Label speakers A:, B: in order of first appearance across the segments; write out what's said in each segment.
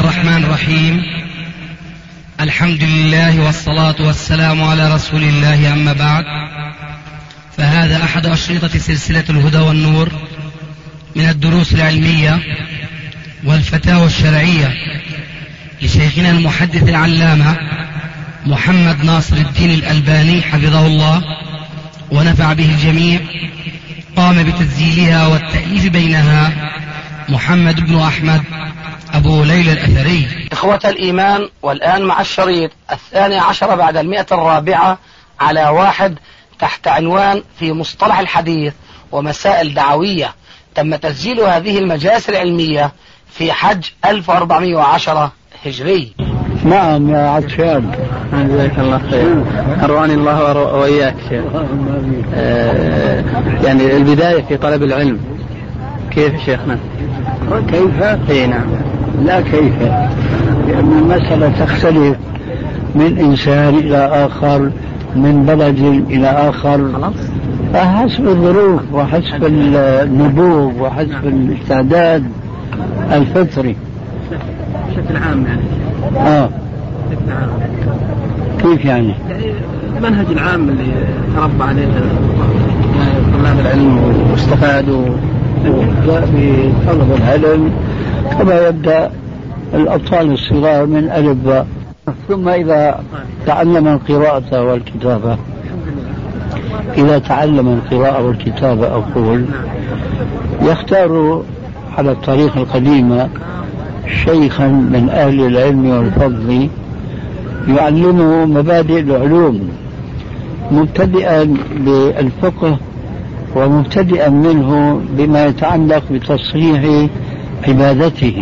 A: الرحمن الرحيم. الحمد لله والصلاة والسلام على رسول الله، أما بعد، فهذا أحد أشرطة سلسلة الهدى والنور من الدروس العلمية والفتاوى الشرعية لشيخنا المحدث العلامة محمد ناصر الدين الألباني حفظه الله ونفع به الجميع. قام بتسجيلها والتأليف بينها محمد بن أحمد أبو ليلى الأثري.
B: إخوة الإيمان، والآن مع الشريط 12 بعد 104 على 1 تحت عنوان في مصطلح الحديث ومسائل دعوية. تم تسجيل هذه المجالس العلمية في حج 1410 هجري.
C: نعم يا عطشان،
D: جزاك الله خير، أرواني الله وإياك شيخ. يعني البداية في طلب العلم كيف شيخنا؟
C: كيف؟
D: اي نعم.
C: لا كيف، لأن المسألة تختلف من إنسان إلى آخر، من بلد إلى آخر، فحسب الظروف وحسب النبوغ وحسب الاستعداد الفطري.
D: بشكل عام يعني. بشكل عام.
C: كيف يعني؟
D: المنهج العام اللي تربى عليه يعني طلاب العلم واستفادوا.
C: يبدأ بطلب العلم كما يبدأ الأطفال الصغار من ألف باء، ثم إذا تعلم القراءة والكتابة، إذا تعلم القراءة والكتابة أقول يختار على الطريقة القديمة شيخا من أهل العلم والفضل يعلمه مبادئ العلوم، مبتدئا بالفقه ومبتدئا منه بما يتعلق بتصحيح عبادته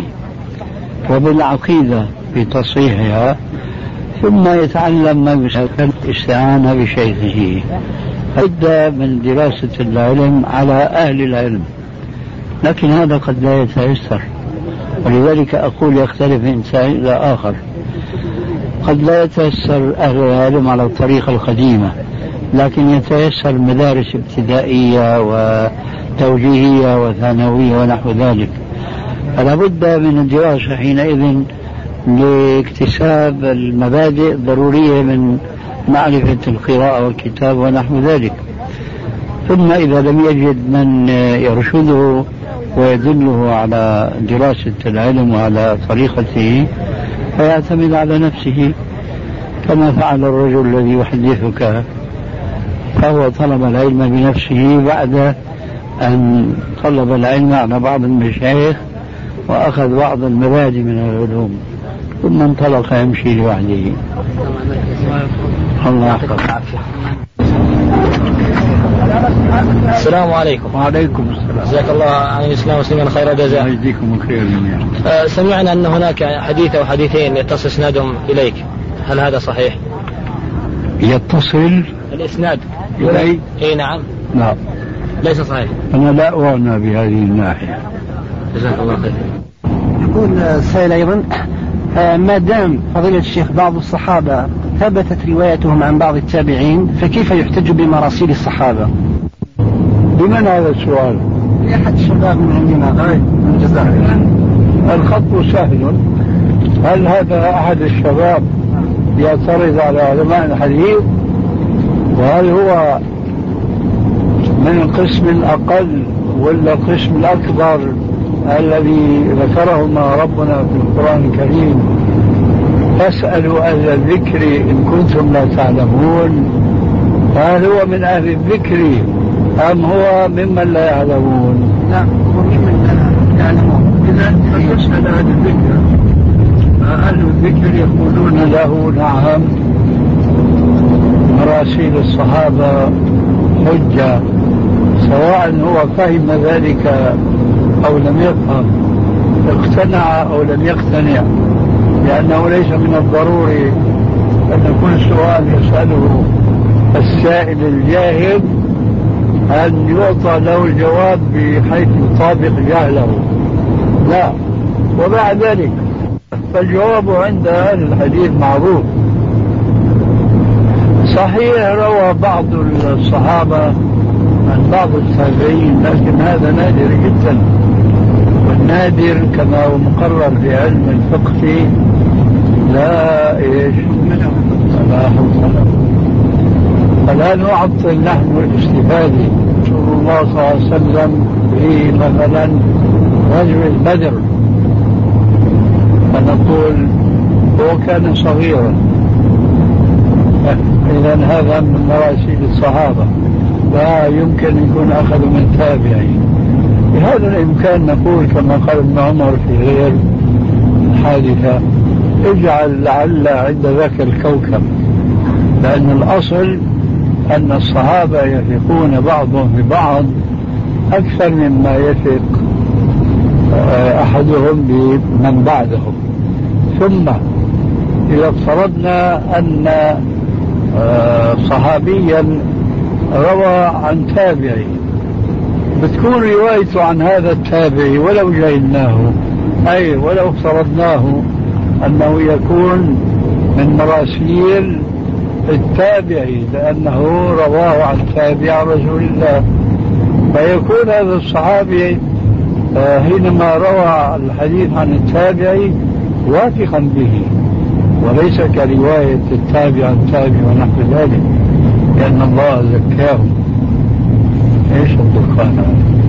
C: وبالعقيدة بتصحيحها، ثم يتعلم ما يسمى الاستعانة بشيخه. أبدأ من دراسة العلم على أهل العلم، لكن هذا قد لا يتيسر، ولذلك أقول يختلف إنسان إلى آخر. قد لا يتيسر أهل العلم على الطريقة القديمة، لكن يتيسر مدارس ابتدائية وتوجيهية وثانوية ونحو ذلك. فلا بد من الدراسة حينئذ لاكتساب المبادئ الضرورية من معرفة القراءة والكتاب ونحو ذلك. ثم إذا لم يجد من يرشده ويدله على دراسة العلم وعلى طريقته فيعتمد على نفسه، كما فعل الرجل الذي يحدثك، فهو طلب العلم بنفسه بعد أن طلب العلم على بعض المشايخ وأخذ بعض المبادئ من العلوم، ثم انطلق يمشي لوحده. الله يحفظك.
D: السلام عليكم.
C: وعليكم السلام.
D: جزاك الله عن الإسلام والمسلمين خير جزاء.
C: يجزيكم خير جميعا.
D: سمعنا أن هناك حديث أو حديثين يتصل إسنادهم إليك، هل هذا صحيح؟
C: يتصل
D: الإسناد
C: إلي؟
D: إيه نعم.
C: لا
D: ليس صحيح.
C: أنا لا أعنى بهذه الناحية.
D: جزاك الله خير.
E: يقول السائل أيضا: ما دام فضيلة الشيخ بعض الصحابة ثبتت روايتهم عن بعض التابعين، فكيف يحتج بمراسيل الصحابة؟
C: بمن هذا السؤال؟
E: لأحد الشباب من عندنا من الجزائر.
C: الخط سهل. هل هذا أحد الشباب يعترض على علماء الحديث؟ وهل هو من القسم الأقل ولا القسم الأكبر الذي ذكرهما ربنا في القرآن الكريم؟ فاسألوا أهل الذكر إن كنتم لا تعلمون. فهل هو من أهل الذكر أم هو ممن لا يعلمون؟
E: لا، هو ممن لا يعلمون.
C: إذا يسأل أهل الذكر، أهل الذكر يقولون له نعم مراسيل الصحابة حجة، سواء هو فهم ذلك أو لم يفهم، اقتنع أو لم يقتنع، لأنه ليس من الضروري أن كل سؤال يسأله السائل الجاهل أن يعطى له الجواب بحيث يطابق جهله، لا. ومع ذلك فالجواب عند أهل الحديث معروف. صحيح روى بعض الصحابة عن بعض التابعين، لكن هذا نادر جدا، النادر كما هو مقرر في علم الفقه لا إيش لا حصل له. فلا نعطل نحن الاستفادة. رسول الله صلى الله عليه وسلم في مثلا رجل بدر فنقول هو كان صغيرا، إذا هذا من مراسيل الصحابة لا يمكن يكون أخذ من تابعي. بهذا الإمكان نقول كما قال ابن عمر في غير الحادثة اجعل لعل عند ذاك الكوكب، لأن الأصل أن الصحابة يثقون بعضهم ببعض أكثر مما يثق أحدهم بمن بعدهم. ثم إذا افترضنا أن صحابيا روى عن تابعي بتكون روايته عن هذا التابعي ولو جئناه أي ولو افترضناه أنه يكون من مراسيل التابعي لأنه رواه عن تابع رسول الله، فيكون هذا الصحابي حينما روى الحديث عن التابعي واثقا به وليس كرواية التابع عن تابع ونحو ذلك، لأن الله زكاهم. ايش الدخان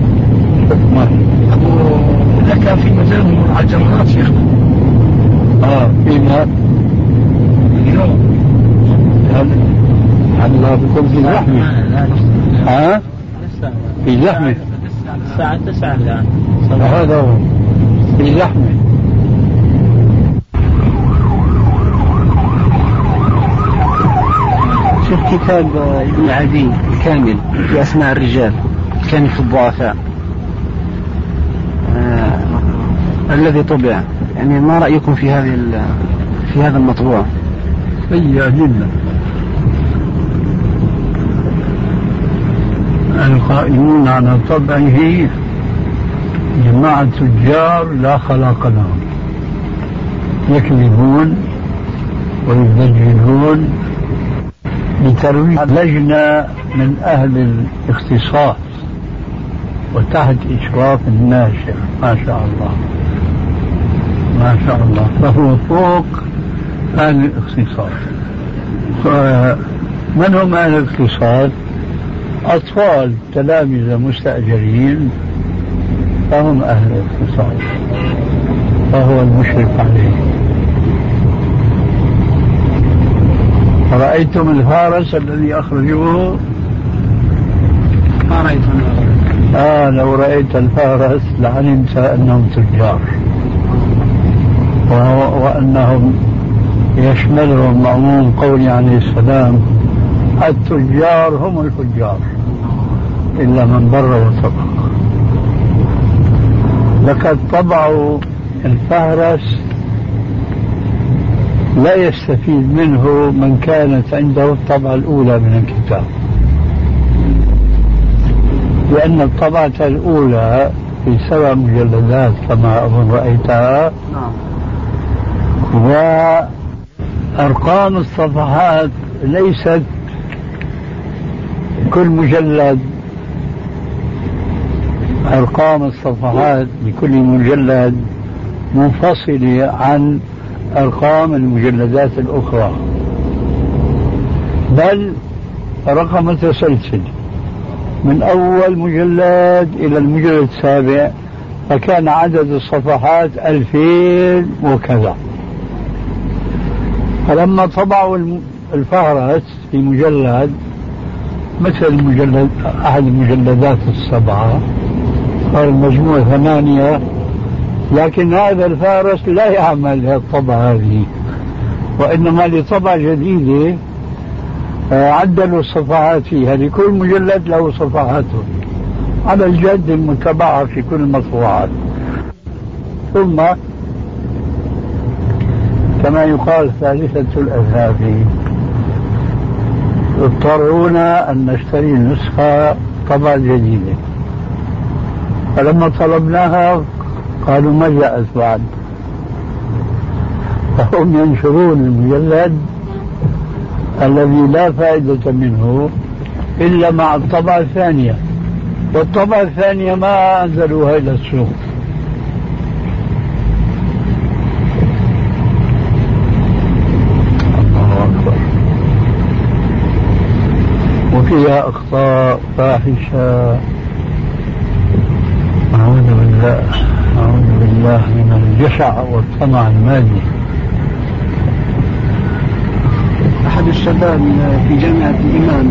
B: لك في مجال على الجمرات شيخنا؟
C: فيما هل بكم في زحمة؟ في زحمة
D: الساعة 9 الآن
C: هذا هو في زحمة.
E: شوف كتاب ابن عدي الكامل في أسماء الرجال الكامل في الضعفاء الذي طبع، يعني ما رأيكم في هذا المطبوع؟
C: سيء جدا. القائمون على طبعه جماعة تجار لا خلاق لهم، يكذبون ويزجلون بترويج لجنة من أهل الاختصاص وتحت إشراف الناشر ما شاء الله ما شاء الله، فهو فوق أهل الاختصاص. من هم أهل الاختصاص؟ أطفال تلامذة مستأجرين فهم أهل الاختصاص، فهو المشرف عليه. رأيتم الفارس الذي أخرجوه؟
E: ما رأيتم.
C: لو رأيت الفارس لعلمت أنهم تجار وأنهم يشملهم عموم قول عليه السلام التجار هم الفجار إلا من بر وصدق. لقد طبعوا الفهرس لا يستفيد منه من كانت عنده الطبعة الأولى من الكتاب، لأن الطبعة الأولى في 7 مجلدات كما أظن رأيتها، وأرقام الصفحات ليست كل مجلد، أرقام الصفحات لكل مجلد منفصلة عن أرقام المجلدات الأخرى، بل رقم متسلسل من أول مجلد إلى المجلد 7، فكان عدد الصفحات 2000 وكذا. فلما طبعوا الفهرس في مجلد مثل مجلد أحد المجلدات 7 صار المجموع 8، لكن هذا الفارس لا يعمل الطبعة هذه، وإنما لطبعة جديدة عدلوا الصفحات فيها، لكل مجلد له صفحاته على الجد المتبعة في كل المطبوعات. ثم كما يقال ثالثة الأذهاب، اضطرونا أن نشتري نسخة طبعة جديدة، فلما طلبناها قالوا ما جاءت بعد، فهم ينشرون المجلد الذي لا فائدة منه إلا مع الطبعة الثانية، والطبعة الثانية ما أنزلوها إلى السوق، فيها أخطاء فاحشة. أعوذ بالله من الجشع والطمع المادي.
E: أحد الشباب في جامعة الإمام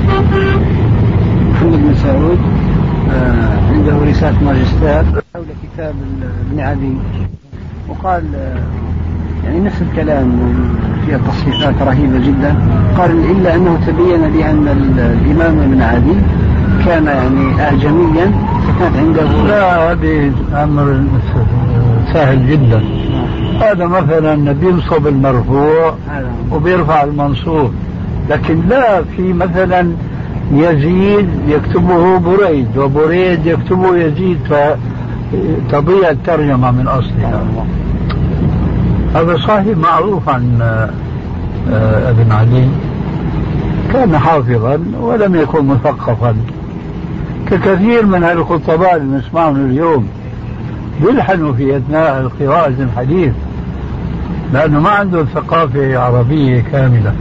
E: محمد بن سعود عنده رسالة ماجستير حول كتاب ابن عدي، وقال يعني نفس الكلام فيها تصحيحات رهيبة جدا. قال إلا أنه تبين لي أن الإمام ابن عدي كان يعني أعجميا، فكانت عنده.
C: لا، هذه أمر سهل جدا. هذا مثلا بينصب المرفوع وبيرفع المنصوب، لكن لا في مثلا يزيد يكتبه بريد وبريد يكتبه يزيد، فتضيع الترجمة من أصلها. هذا صحيح معروف عن ابن علي، كان حافظا ولم يكن مثقفا ككثير من الخطباء اللي نسمعهم اليوم، بيلحنوا في أثناء قراءة الحديث لأنه ما عنده ثقافة عربية كاملة.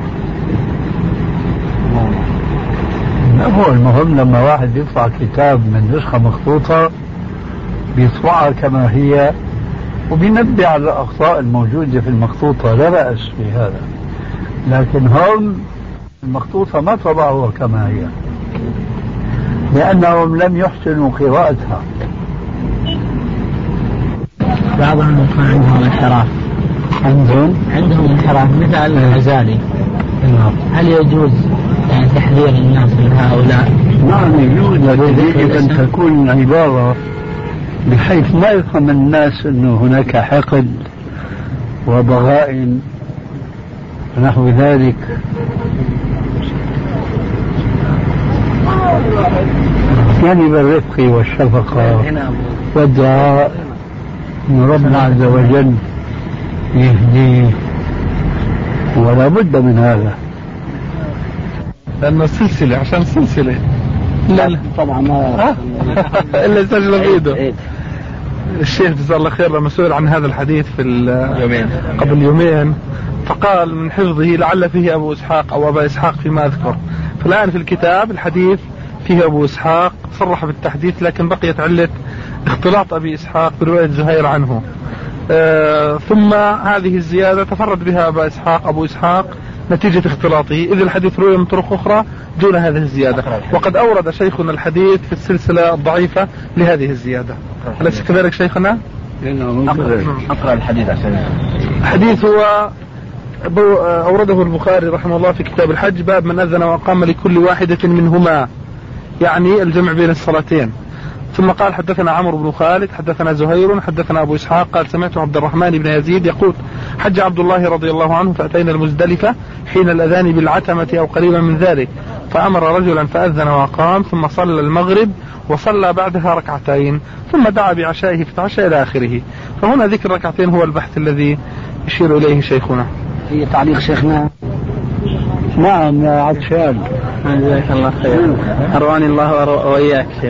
C: هو المهم لما واحد يطبع كتاب من نسخة مخطوطة بيطبعها كما هي وبينبه على الأخطاء الموجودة في المخطوطة، لا بأس في هذا. لكن هم المخطوطة ما طبعوها كما هي لأنهم لم يحسنوا قراءتها.
F: بعضهم يكون عندهم انحراف، عندهم انحراف مثل الغزالي. هل يجوز يعني تحذير الناس من هؤلاء؟
C: نعم يجوز، يجب أن تكون عبارة بحيث لا يفهم الناس أنه هناك حقد وضغائن ونحو ذلك. يعني بالرفق والشفقة والدعاء من ربنا عز وجل يهديه، ولا بد من هذا
G: لأنه سلسلة، عشان سلسلة.
B: لا طبعا ما
G: إلا سجل بيده. الشيخ جزاه الله خير لما سئل عن هذا الحديث في قبل يومين فقال من حفظه لعل فيه أبو إسحاق أو أبا إسحاق فيما أذكر. فالآن في الكتاب الحديث فيه أبو إسحاق صرح بالتحديث، لكن بقيت علة اختلاط أبي إسحاق برواية زهير عنه. ثم هذه الزيادة تفرد بها أبو إسحاق نتيجة اختلاطه، إذ الحديث روي من طرق أخرى دون هذه الزيادة، وقد أورد شيخنا الحديث في السلسلة الضعيفة لهذه الزيادة. أليس كذلك شيخنا؟
F: أقرأ الحديث عشان
G: الحديث هو أورده البخاري رحمه الله في كتاب الحج، باب من أذن وأقام لكل واحدة منهما، يعني الجمع بين الصلاتين. ثم قال حدثنا عمرو بن خالد حدثنا زهير حدثنا أبو إسحاق قال سمعت عبد الرحمن بن يزيد يقول حج عبد الله رضي الله عنه فأتينا المزدلفة حين الأذان بالعتمة أو قريبا من ذلك، فأمر رجلا فأذن وأقام ثم صلى المغرب وصلى بعدها ركعتين ثم دعا بعشائه فتعشى إلى آخره. فهنا ذكر ركعتين هو البحث الذي يشير إليه شيخنا.
B: هي تعليق شيخنا.
C: نعم يا عطشان،
F: جزاك الله خير، أرواني الله وإياك شيخ.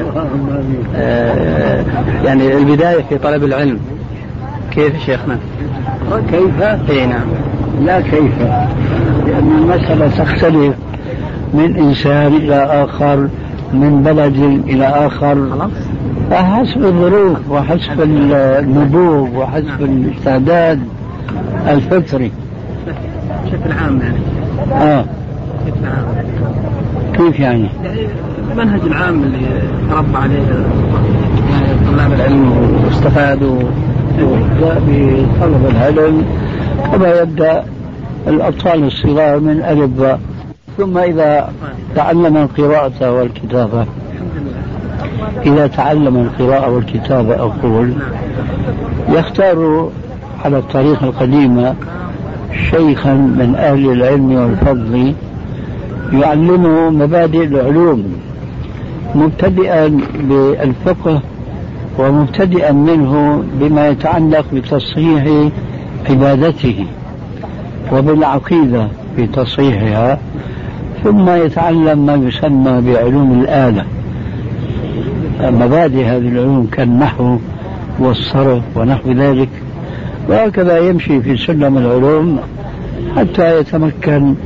F: يعني البداية في طلب العلم كيف شيخنا؟
C: كيف؟
F: اي نعم.
C: لا كيف، لأن المسألة تختلف من إنسان إلى آخر، من بلد إلى آخر، حسب الظروف وحسب النبوغ وحسب الاستعداد الفطري
E: بشكل عام يعني. بشكل عام.
C: كيف يعني؟
E: المنهج العام اللي تربى عليه يعني طلاب العلم واستفادوا.
C: يبدأ بطلب العلم كما يبدأ الأطفال الصغار من ألف باء، ثم إذا تعلم القراءة والكتابة، إذا تعلم القراءة والكتابة أقول يختار على الطريقة القديمة شيخا من أهل العلم والفضل يعلمه مبادئ العلوم، مبتدئا بالفقه ومبتدئا منه بما يتعلق بتصحيح عبادته وبالعقيدة في تصحيحها، ثم يتعلم ما يسمى بعلوم الآلة، مبادئ هذه العلوم كالنحو والصرف ونحو ذلك، وهكذا يمشي في سلم العلوم حتى يتمكن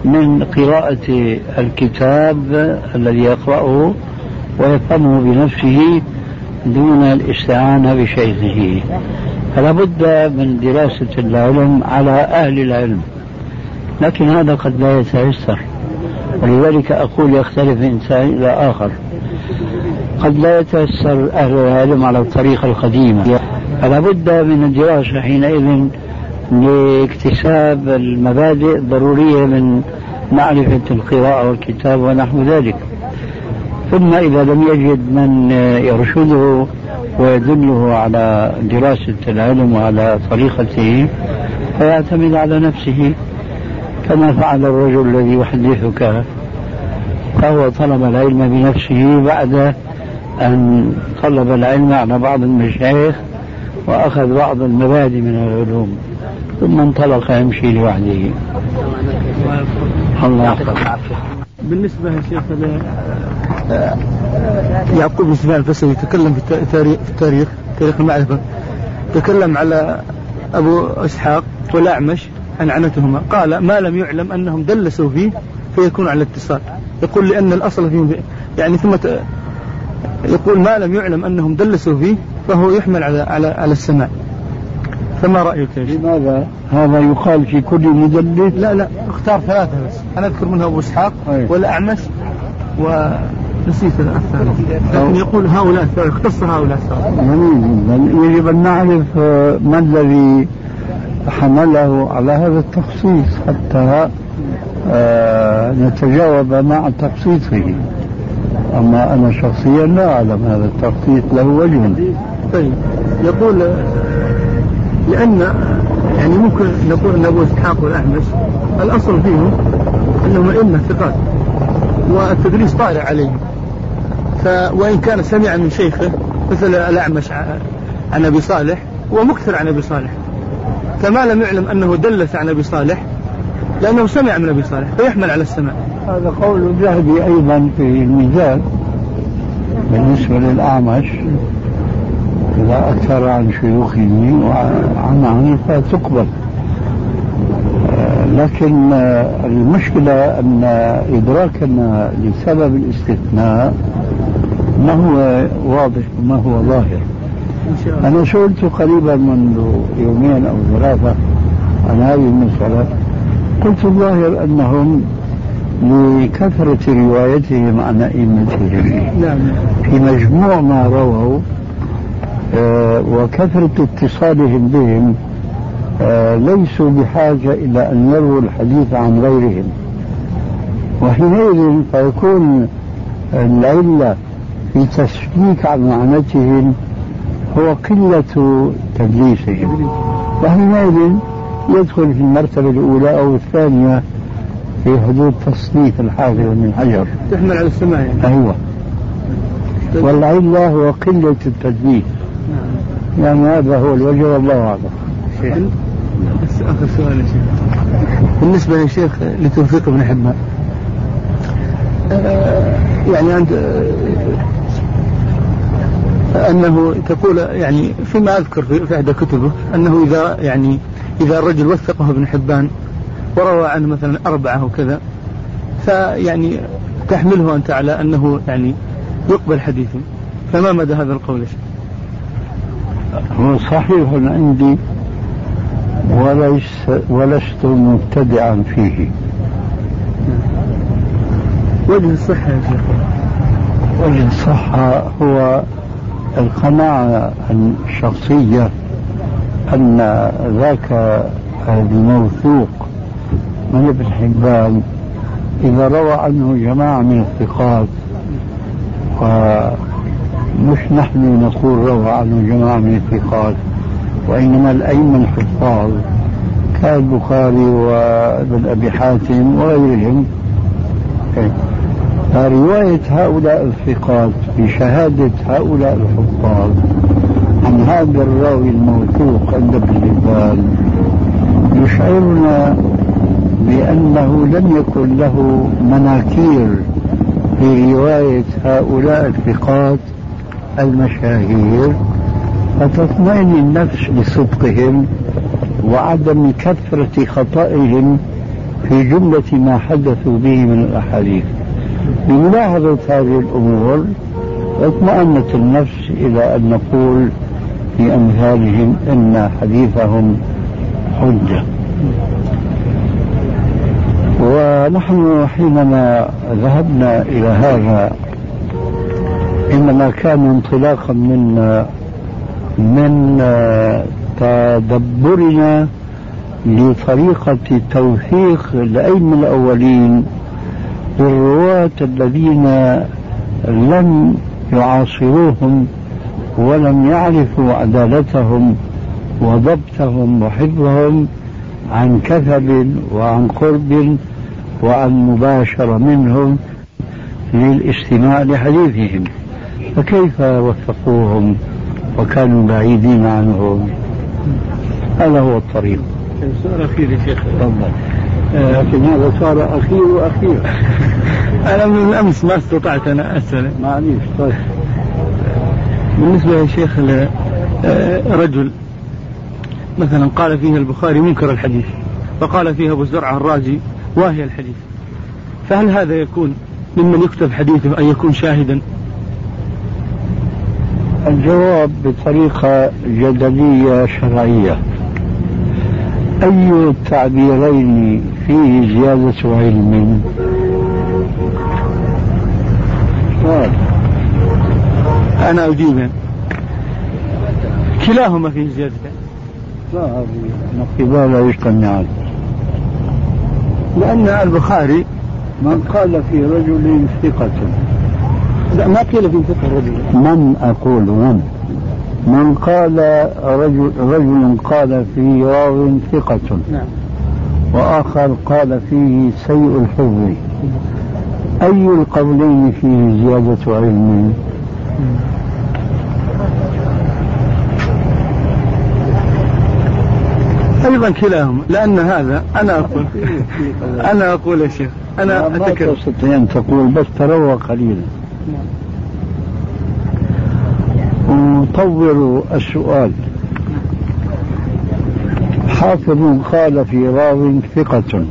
C: من قراءة الكتاب الذي يقرأه ويفهمه بنفسه دون الاستعانة بشيخه. فلا بد من دراسة العلم على أهل العلم، لكن هذا قد لا يتيسر، ولذلك أقول يختلف إنسان إلى آخر. قد لا يتيسر أهل العلم على الطريقة القديمة، فلا بد من الدراسة حينئذ لاكتساب المبادئ الضرورية من معرفة القراءة والكتاب ونحو ذلك. ثم إذا لم يجد من يرشده ويدله على دراسة العلم وعلى طريقته فيعتمد على نفسه، كما فعل الرجل الذي يحدثك، فهو طلب العلم بنفسه بعد أن طلب العلم على بعض المشايخ وأخذ بعض المبادئ من العلوم، ثم انطلق يمشي لوحده. الله يحفظك.
E: بالنسبة يا شيخ يعقوب بن سفيان الفسوي يتكلم في تاريخ المعرفة، تكلم على أبو إسحاق والأعمش عن عنتهما، قال ما لم يعلم أنهم دلسوا فيه فيكون على الاتصال. يقول لأن الأصل فيهم يعني ثم يقول ما لم يعلم أنهم دلسوا فيه فهو يحمل على السماع. فما رأيك؟
C: لماذا هذا يقال في كل مدلس؟
E: لا اختار ثلاثة بس، أنا أذكر منها أبو إسحاق والأعمش ونسيت الثالث، لكن يقول هؤلاء اختص هؤلاء
C: يجب أن نعرف ما الذي حمله على هذا التخصيص حتى نتجاوب مع تخصيصه. أما أنا شخصيا لا أعلم هذا التخصيص له وجه.
E: طيب يقول لأن يعني ممكن نقول أن أبو إسحاق والأعمش الأصل فيهم أنهم أئمة ثقات والتدريس طارئ عليهم، وإن كان سمع من شيخه مثل الأعمش عن أبي صالح ومكثر عن أبي صالح، فما لم يعلم أنه دلس عن أبي صالح لأنه سمع من أبي صالح فيحمل على السماع.
C: هذا قول الذهبي أيضا في الميزان بالنسبة للأعمش، إذا أكثر عن شيوخه وعن فتقبل. لكن المشكلة أن إدراكنا لسبب الاستثناء ما هو واضح وما هو ظاهر. أنا سئلت قريبا منذ يومين أو ثلاثة عن هذه المسألة، قلت الظاهر أنهم لكثرة روايتهم عن أئمتهم في مجموع ما رووا وكثرة اتصالهم بهم ليسوا بحاجة إلى أن يرووا الحديث عن غيرهم، وحينئذ فيكون العلة في تشكيك عن معنتهم هو قلة تدليسهم، وحينئذ يدخل في المرتبة الأولى أو الثانية في حدود تصنيف الحافظ بن حجر،
E: تحمل على السماع يعني.
C: أيوة. والعلة هو قلة التدليس، يعني هذا هو الوجه والله أعلم.
E: بس آخر سؤال يا شيخ، بالنسبة يا شيخ لتوفيق بن حبان، يعني أنت أنه تقول يعني فيما أذكر في إحدى كتبه أنه إذا الرجل وثقه ابن حبان وروى عنه مثلا 4 وكذا فيعني تحمله أنت على أنه يعني يقبل حديثه، فما مدى هذا القول يا شيخ؟
C: هو صحيح عندي ولست مبتدعا فيه.
E: وجه الصحة يا شيخ؟
C: وجه الصحة هو القناعة الشخصية أن ذاك الموثوق من ابن حبان إذا روى عنه جماعة من الثقات، ومش نحن نقول روى عنه جماعة من الثقات وإنما الأئمة الحفاظ كالبخاري وابن أبي حاتم وغيرهم، فرواية هؤلاء الثقات بشهادة هؤلاء الحفاظ عن هذا الراوي الموثوق عند ابن حبان يشعرنا بأنه لم يكن له مناكير في رواية هؤلاء الثقات المشاهير، فتطمئن النفس بصدقهم وعدم كثرة خطئهم في جملة ما حدثوا به من الأحاديث. بملاحظة هذه الأمور اطمأنت النفس إلى أن نقول في أمثالهم إن حديثهم حجة. ونحن حينما ذهبنا إلى هذا إنما كان انطلاقا من تدبرنا لطريقة توثيق الأئمة الأولين للرواة الذين لم يعاصروهم ولم يعرفوا عدالتهم وضبطهم وحفظهم عن كذب وعن قرب وعن مباشرة منهم للاستماع لحديثهم، فكيف وثقوهم وكانوا بعيدين عنهم؟ هذا هو الطريق.
E: سؤال أخير يا شيخ. تفضل. لكن هذا صار أخير وأخير. أنا من أمس ما استطعت أنا أسأل. معليش. طيب. بالنسبة يا شيخ رجل مثلا قال فيه البخاري منكر الحديث وقال فيه أبو زرعة الرازي واهي الحديث، فهل هذا يكون ممن يكتب حديثه أن يكون شاهدا؟
C: الجواب بطريقة جدلية شرعية. أي التعبيرين فيه زيادة علم؟
E: أنا أجيب كلاهما فيه زيادة.
C: لا، هذه نقيبة لا يجتمعان،
E: لأن البخاري
C: من قال في رجل ثقة.
E: لا، ما قيل في ثقة الرجل.
C: من قال رجل قال في راو ثقة.
E: نعم.
C: وآخر قال فيه سيء الحفظ، أي القولين فيه زيادة علم؟
E: أيضا كلاهما، لأن هذا أنا أقول يا شيخ، أنا
C: ما تستطيع أن تقول، بس تروى قليلا. نطور السؤال. حافظ قال في راو ثقة،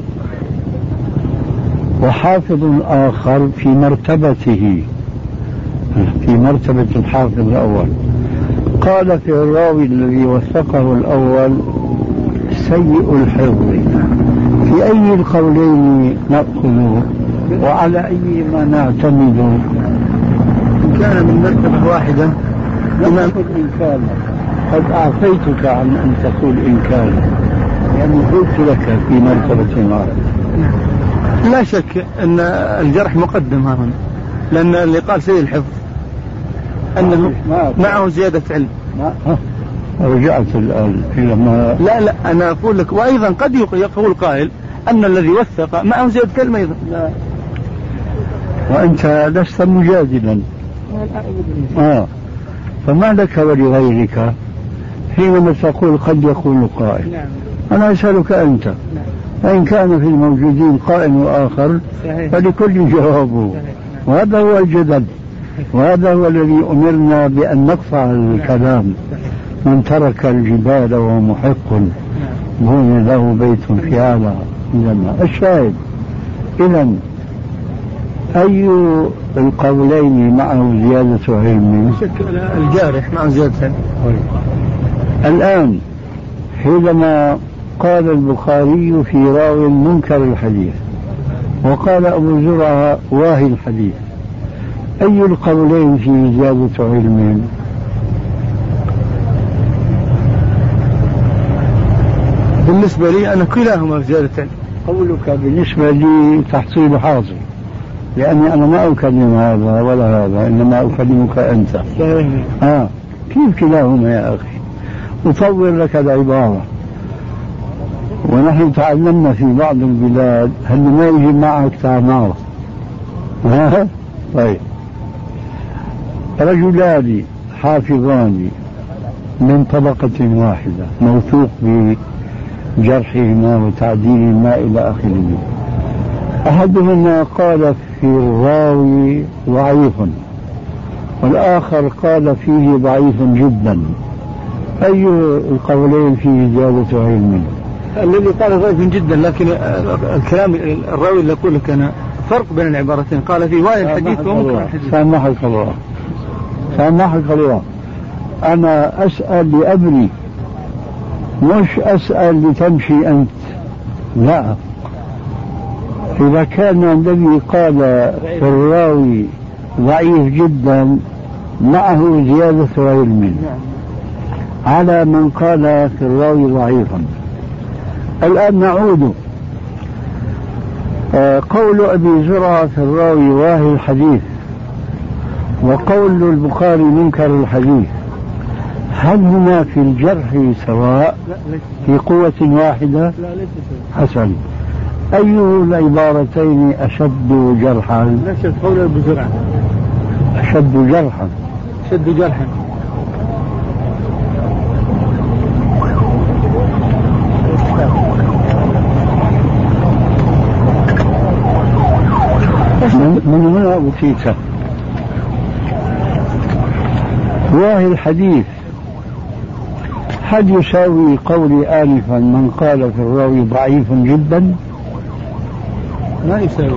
C: وحافظ آخر في مرتبته، في مرتبة الحافظ الأول، قال في الراوي الذي وثقه الأول سيء الحفظ، في أي القولين نأخذ وعلى أي ما نعتمد؟
E: إن كان من مرتبة واحدة
C: لم أقل إن كان، قد أعطيتك عن أن تقول إن كان، يعني قلت لك في مرتبة واحدة.
E: لا شك أن الجرح مقدم هنا، لأن اللي قال سيء الحفظ أنه معه زيادة علم.
C: رجعت الآن إلى ما
E: لا أنا أقول لك، وأيضا قد يقول قائل أن الذي وثق معه زيادة علم أيضا. لا.
C: وأنت لست مجادلا. فما لك ولغيرك حينما تقول قد يقول قائل.
E: نعم.
C: أنا أسألك أنت. نعم. فإن كان في الموجودين قائل وآخر فلكل جوابه. وهذا هو الجدل، وهذا هو الذي أمرنا بأن نقطع الكلام. من ترك الجبال وهو محق بني له بيت في أعلى الجنة. الشاهد إذن أي القولين معه زيادة علم؟
E: الجارح معه زيادة علم.
C: الآن حينما قال البخاري في راو منكر الحديث وقال أبو زرعة واهي الحديث، أي القولين فيه زيادة علم؟
E: بالنسبة لي أنا كلاهما زيادة علم.
C: قولك بالنسبة لي تحصيل حاصل، لأني أنا ما أكلم هذا ولا هذا، إنما أكلمك أنت. كيف كلاهما يا أخي؟ أطور لك العبارة. ونحن تعلمنا في بعض البلاد هل ما يجي معك تعمار. طيب، رجلان حافظان من طبقة واحدة موثوق بجرحهما وتعديلهما إلى آخره، أحدهما قال في الراوي ضعيف والآخر قال فيه ضعيف جدا، أي القولين فيه زيادة علم؟
E: الذي قال ضعيف جدا، لكن الكلام الراوي اللي يقول لك أنا فرق بين العبارتين، قال في واهي الحديث ومنكر الحديث.
C: سامحك الله، أنا أسأل لأبني مش أسأل لتمشي أنت، لا. إذا كان الذي قال في الراوي ضعيف جدا معه زيادة علم على من قال في الراوي ضعيفا. الآن نعود. قول أبي زرعة في الراوي واهي الحديث وقول البخاري منكر الحديث، هل هما في الجرح سواء في قوة واحدة؟ حسن، أي العبارتين أشد جرحا؟
E: نفس قول أبي زرعة
C: أشد جرحا.
E: أشد جرحا.
C: من هنا أوتيت واهي الحديث، هل يساوي قولي آنفا من قال في الراوي ضعيف جدا؟
E: ما يساوي.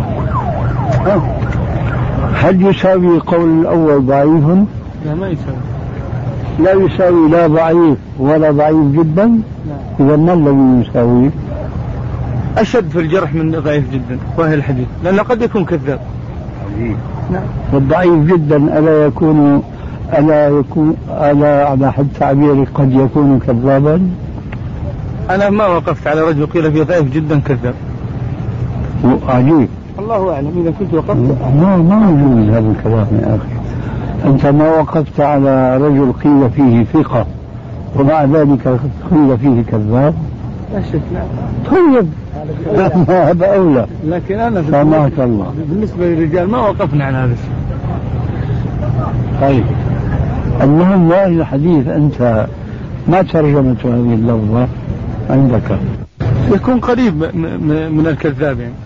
C: هل يساوي قول الأول ضعيف؟
E: لا، ما يساوي.
C: لا يساوي لا ضعيف ولا ضعيف جدا. إذا ما الذي يساوي؟
E: أشد في الجرح من ضعيف جدا واهي الحديث، لأنه قد يكون كذاب.
C: والضعيف جدا ألا على حد تعبيري قد يكون كذابا؟
E: أنا ما وقفت على رجل قيل فيه ضعيف جدا كذاب.
C: عجيب.
E: الله أعلم إذا كنت وقفت.
C: ما يجوز هذا الكلام يا أخي. أنت ما وقفت على رجل قيل فيه ثقة ومع ذلك قيل فيه كذاب؟
E: لا شك.
C: طيب هذا أولى.
E: لكن أنا
C: سامحك الله
E: بالنسبة للرجال ما وقفنا على هذا الشيء.
C: طيب، المهم واهي الحديث أنت ما ترجمت هذه اللفظة عندك؟
E: يكون قريب من الكذاب يعني.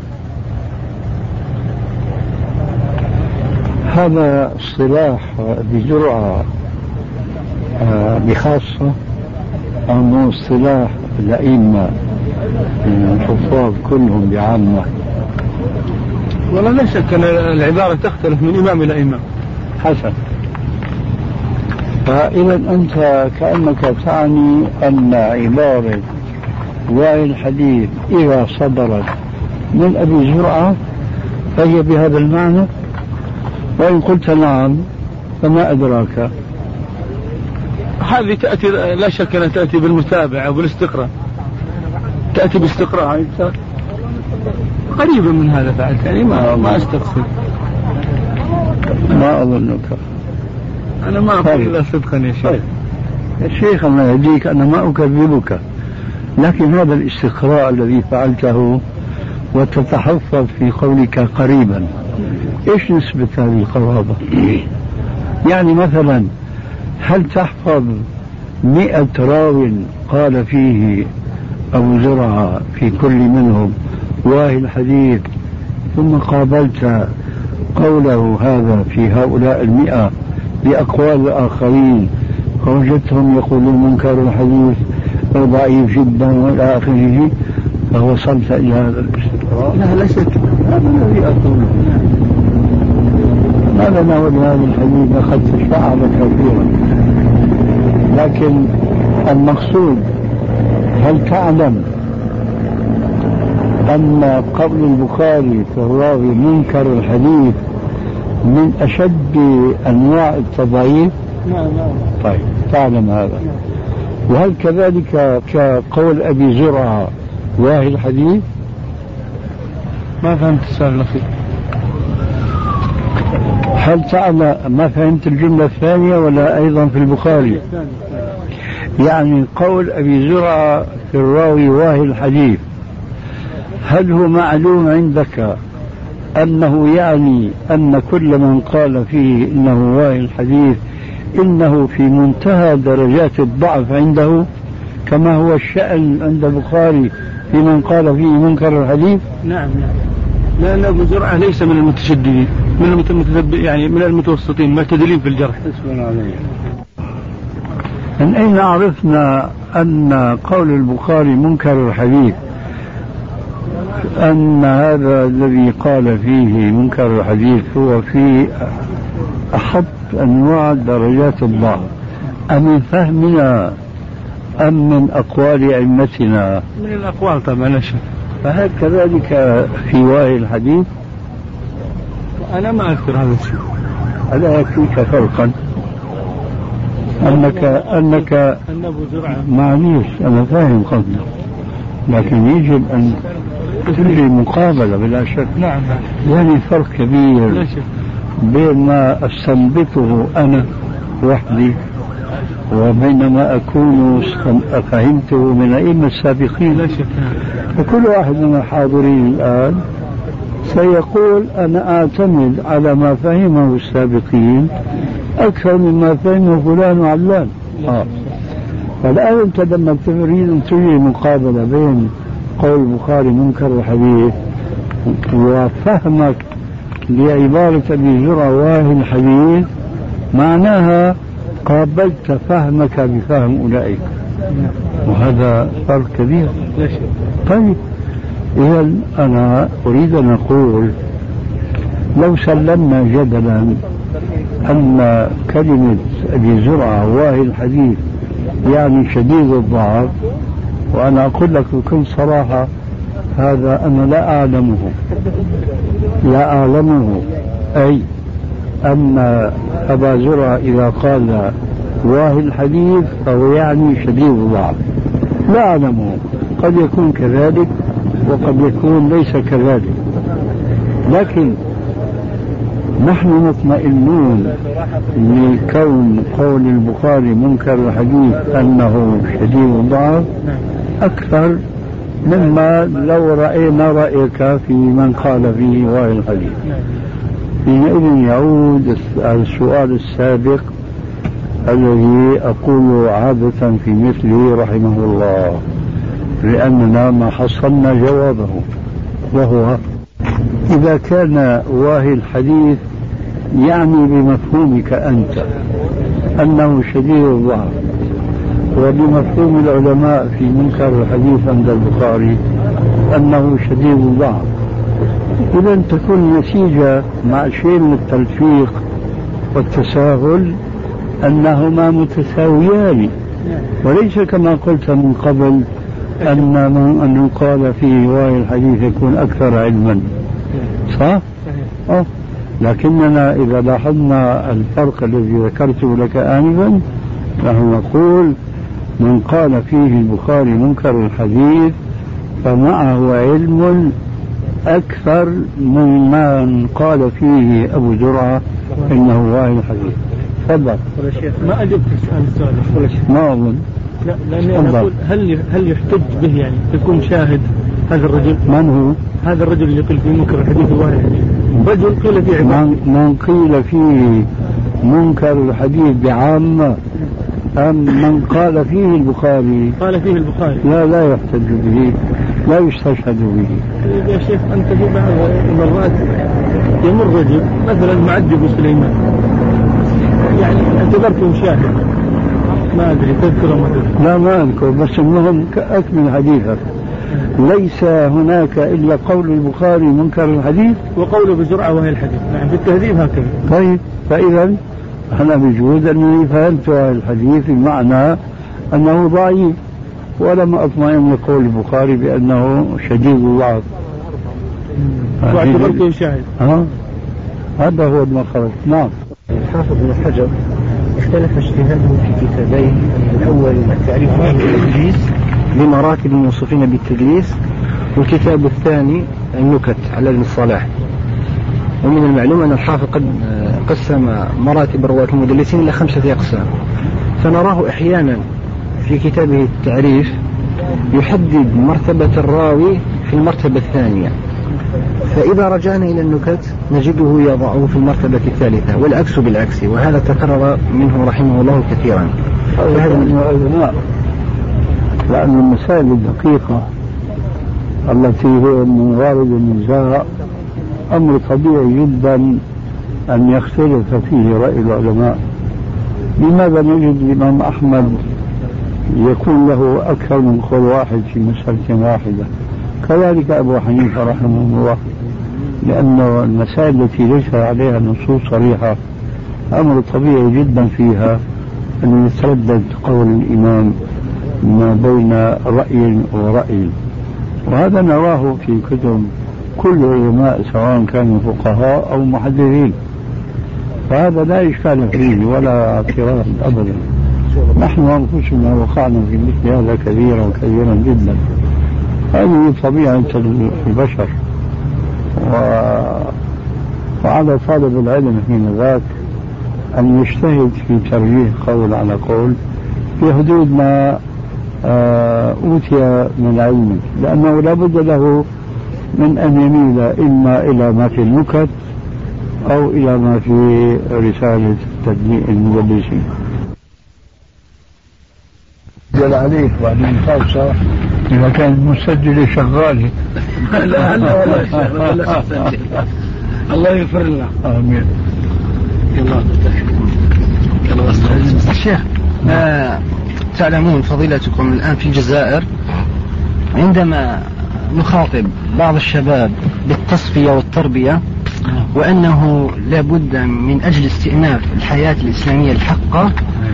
C: هذا اصطلاح بجرعة بخاصة أو اصطلاح الأئمة الحفاظ كلهم بعامة؟
E: والله لا شك أن العبارة تختلف من إمام إلى إمام.
C: حسن. فإذا أنت كأنك تعني أن عبارة واهي الحديث إذا صدرت من أبي زرعة فهي بهذا المعنى، وإن قلت نعم فما أدراك.
E: هذه تأتي لا شك أنها تأتي بالمتابعة وبالاستقراء، تأتي باستقراء قريبا من هذا فعلت يعني ما أستقصد.
C: ما أظنك.
E: أنا ما أقول إلا صدقا يا شيخ.
C: يا شيخ الله يهديك، أنا ما أكذبك، لكن هذا الاستقراء الذي فعلته وتتحفظ في قولك قريبا، إيش نسبة هذه القرابة؟ يعني مثلا هل تحفظ 100 راو قال فيه أبو زرعة في كل منهم واهي الحديث، ثم قابلت قوله هذا في هؤلاء 100 بأقوال الآخرين فوجدتهم يقولون منكر الحديث ضعيف جدا وإلى آخره، فوصلت إلى هذا الاستقراء؟
E: لا شك،
C: هذا الذي أقوله. ما لنا ولهذا الحديث قد تشعر كثيرا، لكن المقصود هل تعلم أن قول البخاري في الراوي منكر الحديث من أشد أنواع التضعيف؟
E: نعم.
C: طيب، تعلم هذا. وهل كذلك كقول أبي زرعة واهي الحديث؟
E: ما فهمت السؤال الأخير.
C: هل تعلم؟ ما فهمت الجملة الثانية ولا أيضا في البخاري؟ يعني قول أبي زرعة في الراوي واهي الحديث، هل هو معلوم عندك أنه يعني أن كل من قال فيه إنه واهي الحديث إنه في منتهى درجات الضعف عنده، كما هو الشأن عند البخاري في من قال فيه منكر الحديث؟
E: نعم. لأن أبو زرعة ليس من المتشددين، من يعني من المتوسطين المعتدلين في الجرح.
C: من أين عرفنا أن قول البخاري منكر الحديث أن هذا الذي قال فيه منكر الحديث هو في أحط أنواع درجات الضعف أم من فهمنا أم من أقوال أئمتنا؟
G: من الأقوال طبعا لا شك.
C: فهل كذلك في وحي الحديث؟
G: أنا ما أذكر هذا الشيء.
C: ألا يكفيك فرقا أنك معليش أنا فاهم قصدك، لكن يجب أن تجري مقابلة بلا شك.
G: نعم.
C: يعني فرق كبير بين ما أستنبطه أنا وحدي وبين ما أكون فهمته من أئمة السابقين.
G: لا شك.
C: فكل واحد من الحاضرين الآن سيقول أنا أعتمد على ما فهمه السابقين أكثر مما فهمه فلان وعلان. فالآن أنت لما تريد أن تجري مقابلة بين قول البخاري منكر الحديث وفهمك لعبارة أبي زرعة واهي الحديث، معناها قابلت فهمك بفهم أولئك، وهذا فرق كبير. طيب إذا أنا أريد أن أقول لو سلمنا جدلا أن كلمة أبي زرعة واهي الحديث يعني شديد الضعف، وأنا أقول لك بكل صراحة هذا أنا لا أعلمه أي أن أبا زرعة إذا قال واهي الحديث فهو يعني شديد الضعف، لا أعلمه. قد يكون كذلك وقد يكون ليس كذلك، لكن نحن مطمئنون لكون قول البخاري منكر الحديث أنه شديد الضعف أكثر مما لو رأينا رأيك في من قال فيه واهي الحديث. حينئذ يعود السؤال السابق الذي أقول عادة في مثله رحمه الله، لأننا ما حصلنا جوابه، وهو إذا كان واهي الحديث يعني بمفهومك أنت أنه شديد الضعف، وبمفهوم العلماء في منكر الحديث عند البخاري أنه شديد الضعف، إذا تكون النتيجة مع شيء من التلفيق والتساهل أنهما متساويان، وليس كما قلت من قبل أن قال فيه واهي الحديث يكون أكثر علما. صح؟ لكننا إذا لاحظنا الفرق الذي ذكرته لك آنفا نحن نقول من قال فيه البخاري منكر الحديث فمعه علم أكثر ممن قال فيه أبو زرعة إنه واهي الحديث. تفضل.
F: ما أجبت السؤال.
C: ما أظن.
F: لا، لأني أنا أقول هل يحتج به يعني يكون شاهد هذا الرجل؟
C: من هو؟
F: هذا الرجل اللي يقول فيه منكر الحديث واهي الحديث، رجل قيل فيه
C: من قيل فيه منكر الحديث بعامة أم من قال فيه البخاري؟
F: قال فيه البخاري.
C: لا يحتج به، لا يستشهد به.
F: يا شيخ أنت في بعض المرات يمر رجل مثلا معدي أبو سليمان، يعني اعتبرته شاهد، ما أدري تذكر ما تذكر؟
C: لا ما أذكر، بس المهم أكمل حديثك. ليس هناك إلا قول البخاري منكر الحديث
F: وقوله بزرعة وهي الحديث. نعم في التهذيب هكذا.
C: طيب فإذا أنا بجوز أنني فهمت الحديث بمعنى أنه ضعيف، ولم أطمئن لقول البخاري بأنه شديد الضعف
F: واعتبرته شاهد.
C: هذا هو المخرج. نعم.
E: الحافظ ابن حجر اختلف اجتهاده في كتابين، الأول التعريف بالتدليس لمراتب الموصوفين بالتدليس، والكتاب الثاني النكت على ابن الصلاح. ومن المعلوم أن الحافظ قد قسم مراتب رواة المدلسين إلى 5 أقسام، فنراه أحيانا في كتابه التعريف يحدد مرتبة الراوي في المرتبة الثانية، فإذا رجعنا إلى النكت نجده يضعه في المرتبة الثالثة، والعكس بالعكس، وهذا تكرر منه رحمه الله كثيرا.
C: لأن المسائل الدقيقة التي هي من وارد النزاع أمر طبيعي جدا أن يختلف فيه رأي العلماء. لماذا نجد الإمام أحمد يكون له أكثر من قول واحد في مسألة واحدة. كذلك أبو حنيفة رحمه الله، لأنه المسائل التي ليس عليها نصوص صريحة أمر طبيعي جدا فيها أن يتردد قول الإمام ما بين رأي ورأي، وهذا نراه في كتب كل علماء سواء كانوا فقهاء أو محدثين، فهذا لا إشكال فيه ولا اعتراض أبدا. نحن أنفسنا وقعنا في مثل هذا كثيرا كثيرا جدا، هذه طبيعة البشر، وعلى طالب العلم حين ذاك أن يجتهد في ترجيح قول على قول في حدود ما أوتي من علم، لأنه لا بد له من أن يميل إما إلى ما في النكت أو إلى ما في رسالة تدليء المدلسين. جل عليك بعدين خاصة إذا كان المسجل شغال.
E: لا ولا الله يغفر لنا.
C: آمين.
E: الشيخ تعلمون فضيلتكم الآن في الجزائر عندما نخاطب بعض الشباب بالتصفية والتربية وأنه لابد من أجل استئناف الحياة الإسلامية الحقة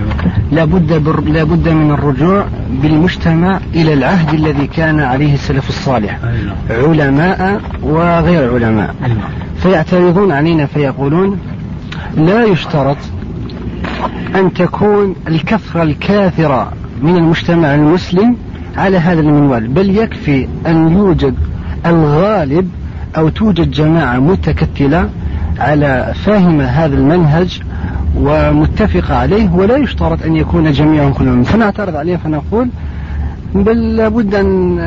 E: لابد من الرجوع بالمجتمع إلى العهد الذي كان عليه السلف الصالح، علماء وغير علماء، فيعترضون علينا فيقولون لا يشترط أن تكون الكثرة الكاثرة من المجتمع المسلم على هذا المنوال، بل يكفي أن يوجد الغالب أو توجد جماعة متكتلة على فهم هذا المنهج ومتفقة عليه، ولا يشترط أن يكون جميعهم كلهم. فنعترض عليه فنقول بل لابد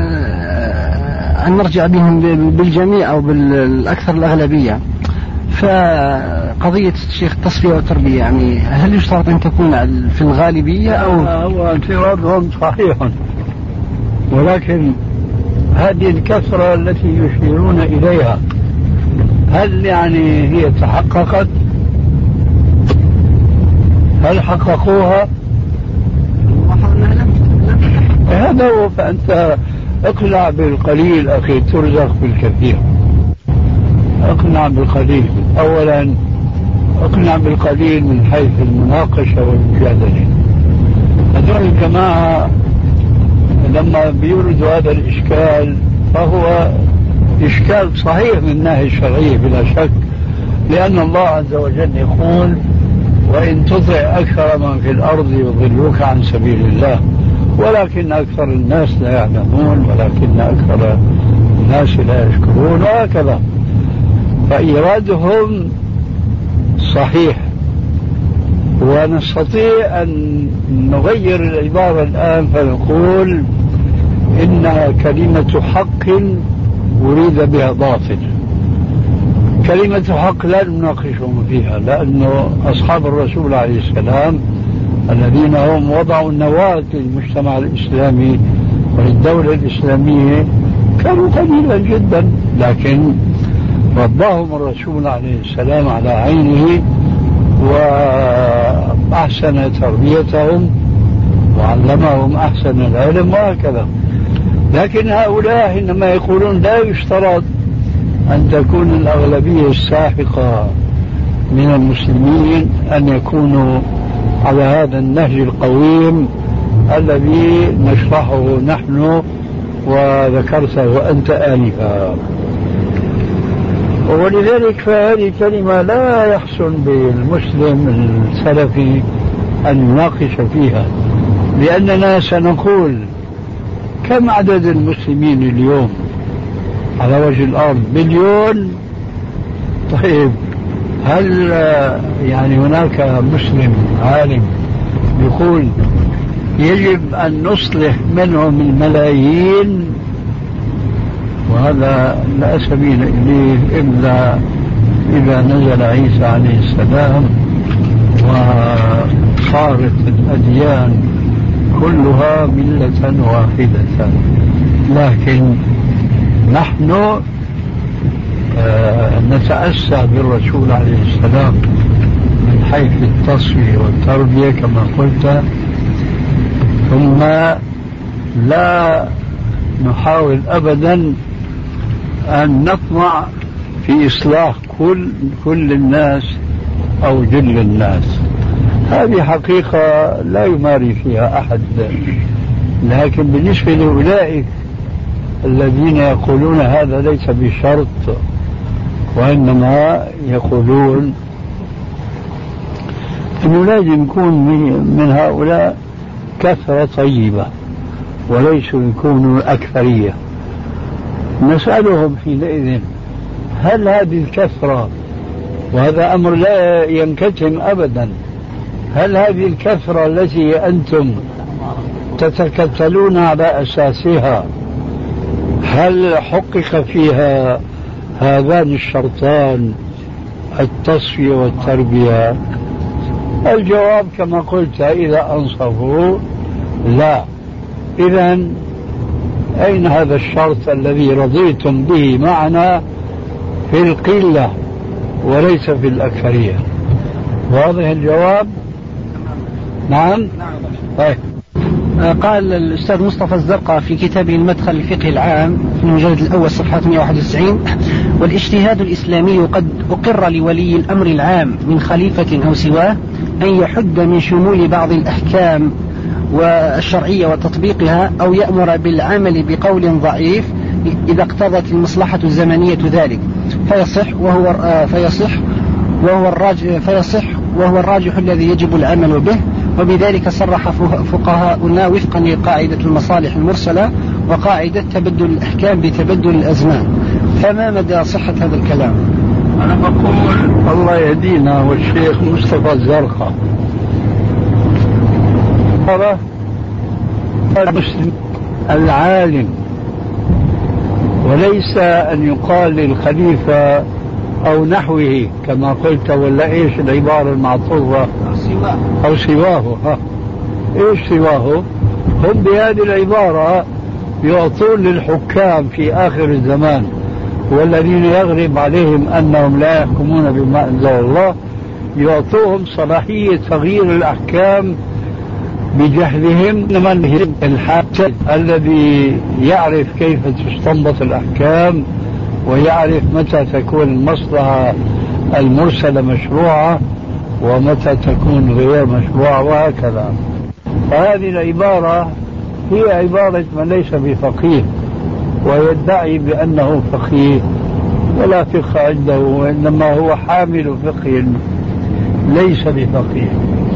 E: أن نرجع بهم بالجميع أو بالأكثر الأغلبية. فقضية الشيخ التصفية والتربية يعني هل يشترط أن تكون في الغالبية أو
C: هو اعتراضهم صحيح، ولكن هذه الكثرة التي يشيرون إليها هل يعني هي تحققت؟ هل حققوها؟ هذا هو. فأنت اقنع بالقليل أخي ترزق بالكثير. اقنع بالقليل أولا، اقنع بالقليل من حيث المناقشة والمجادلة. هذول الجماعة لما بيوردوا هذا الإشكال فهو إشكال صحيح من الناحية الشرعية بلا شك، لأن الله عز وجل يقول وإن تطع أكثر من في الأرض يضلوك عن سبيل الله ولكن أكثر الناس لا يعلمون ولكن أكثر الناس لا يشكرون، وهكذا. فإيرادهم صحيح، ونستطيع أن نغير العبارة الآن فنقول إنها كلمة حق أريد بها باطل. كلمة حق لا نناقشهم فيها، لأنه أصحاب الرسول عليه السلام الذين هم وضعوا النواة للمجتمع الإسلامي وللدولة الإسلامية كانوا قليلا جدا، لكن رباهم الرسول عليه السلام على عينه وأحسن تربيتهم وعلمهم أحسن العلم وهكذا. لكن هؤلاء حينما يقولون لا يشترط أن تكون الأغلبية الساحقة من المسلمين أن يكونوا على هذا النهج القويم الذي نشرحه نحن وذكرته أنت آنفا. ولذلك فهذه كلمة لا يحسن بالمسلم السلفي أن يناقش فيها، لأننا سنقول كم عدد المسلمين اليوم على وجه الأرض؟ مليون. طيب هل يعني هناك مسلم عالم يقول يجب أن نصلح منهم الملايين؟ وهذا لا سبيل إليه إلا إذا نزل عيسى عليه السلام وصارت الأديان كلها ملة واحدة. لكن نحن نتأسى بالرسول عليه السلام من حيث التصفية والتربية كما قلت، ثم لا نحاول أبدا أن نطمع في إصلاح كل الناس أو جل الناس. هذه حقيقة لا يماري فيها أحد، لكن بالنسبة لأولئك الذين يقولون هذا ليس بشرط، وإنما يقولون أنه لازم يكون من هؤلاء كثرة طيبة وليسوا يكونوا الأكثرية، نسألهم حينئذ هل هذه الكثرة، وهذا أمر لا ينكتم أبدا، هل هذه الكثرة التي أنتم تتكتلون على أساسها هل حقق فيها هذان الشرطان التصفية والتربية؟ الجواب كما قلت إذا أنصفوا لا. إذن أين هذا الشرط الذي رضيتم به معنا في القلة وليس في الأكثرية؟ واضح الجواب؟ نعم. طيب.
E: قال الأستاذ مصطفى الزرقاء في كتابه المدخل الفقه العام في المجلد الأول صفحة 191: والاجتهاد الإسلامي قد أقر لولي الأمر العام من خليفة أو سواه أن يحد من شمول بعض الأحكام والشرعية وتطبيقها، أو يأمر بالعمل بقول ضعيف إذا اقتضت المصلحة الزمنية ذلك، فيصح وهو الراجح الذي يجب العمل به. وبذلك صرح فقهاؤنا وفقا لقاعدة المصالح المرسلة وقاعدة تبدل الأحكام بتبدل الأزمان. فما مدى صحة هذا الكلام؟
C: أنا أقول الله يهدينا والشيخ مصطفى الزرقاء المسلم العالم، وليس أن يقال للخليفة أو نحوه كما قلت، ولا إيش العبارة المعطوفة؟ أو سواه. إيش سواه؟ هم بهذه العبارة يعطون للحكام في آخر الزمان والذين يغرب عليهم أنهم لا يحكمون بما أنزل الله، يعطوهم صلاحية تغيير الأحكام بجهلهم. من الحاكم الذي يعرف كيف تستنبط الأحكام ويعرف متى تكون المصلحة المرسلة مشروعة ومتى تكون غير مشروعة وهكذا. فهذه العبارة هي عبارة من ليس بفقيه ويدعي بأنه فقيه، ولا فقه عنده، وإنما هو حامل فقه ليس بفقيه.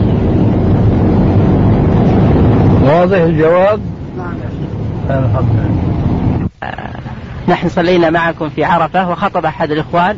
C: واضح الجواب؟ نعم. الحمد لله.
H: نحن صلينا معكم في عرفة وخطب أحد الإخوان،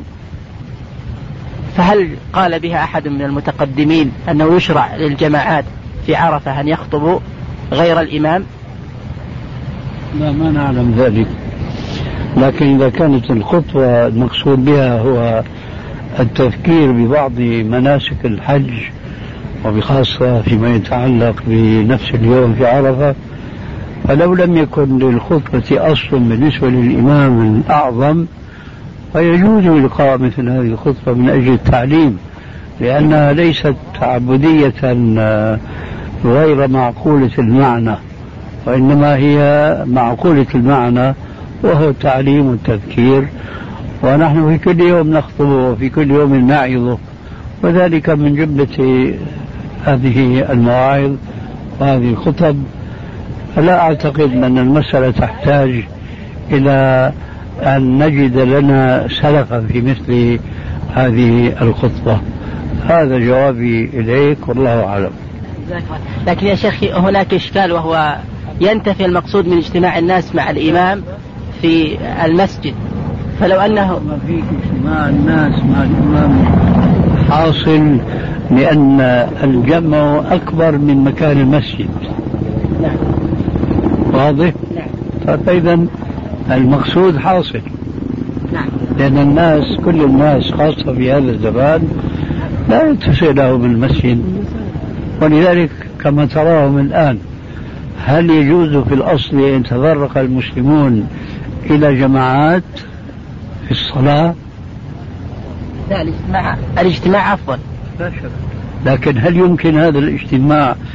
H: فهل قال بها أحد من المتقدمين أنه يشرع للجماعات في عرفة أن يخطبوا غير الإمام؟
C: لا، ما نعلم ذلك، لكن إذا كانت الخطوة المقصود بها هو التذكير ببعض مناسك الحج وبخاصة فيما يتعلق بنفس اليوم في عرفة، فلو لم يكن للخطبة أصل بالنسبة للإمام الأعظم فيجوز إلقاء مثل هذه الخطبة من أجل التعليم، لأنها ليست تعبدية غير معقولة المعنى، وإنما هي معقولة المعنى وهو التعليم والتذكير. ونحن في كل يوم نخطبه وفي كل يوم نعظه، وذلك من جملة هذه المواعظ وهذه الخطب. فلا أعتقد أن المسألة تحتاج إلى أن نجد لنا سلفا في مثل هذه الخطبة. هذا جوابي إليك والله أعلم.
H: لكن يا شيخ هناك إشكال، وهو ينتفي المقصود من اجتماع الناس مع الإمام في المسجد، فلو أنه
C: ما في اجتماع الناس مع الإمام حاصل لأن الجمع أكبر من مكان المسجد.
H: نعم.
C: واضح؟
H: نعم.
C: فإذا المقصود حاصل.
H: نعم.
C: لأن الناس كل الناس خاصة في هذا الزمان لا يتسع لهم المسجد، ولذلك كما تراهم الآن هل يجوز في الأصل أن يتفرق المسلمون إلى جماعات في الصلاة؟
H: لا، الاجتماع أفضل،
C: لكن هل يمكن هذا الاجتماع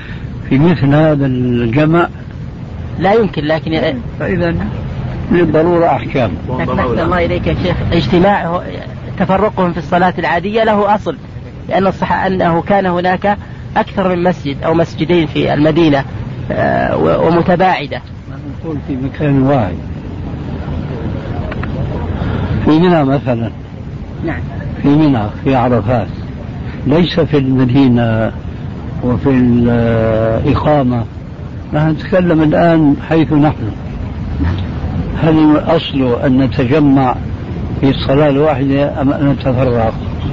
C: في مثل هذا الجمع
H: لا يمكن، لكن
C: فإذا للضرورة أحكام.
H: لكن الله إليك يا شيخ، اجتماع تفرقهم في الصلاة العادية له أصل، لأن الصحة أنه كان هناك أكثر من مسجد أو مسجدين في المدينة ومتباعدة.
C: نقول في مكان واحد في منى مثلا.
H: نعم.
C: في منى في عرفات، ليس في المدينة وفي الإقامة. نحن نتكلم الآن حيث نحن. هل الأصل أن نتجمع في الصلاة الواحدة أم أن نتفرق؟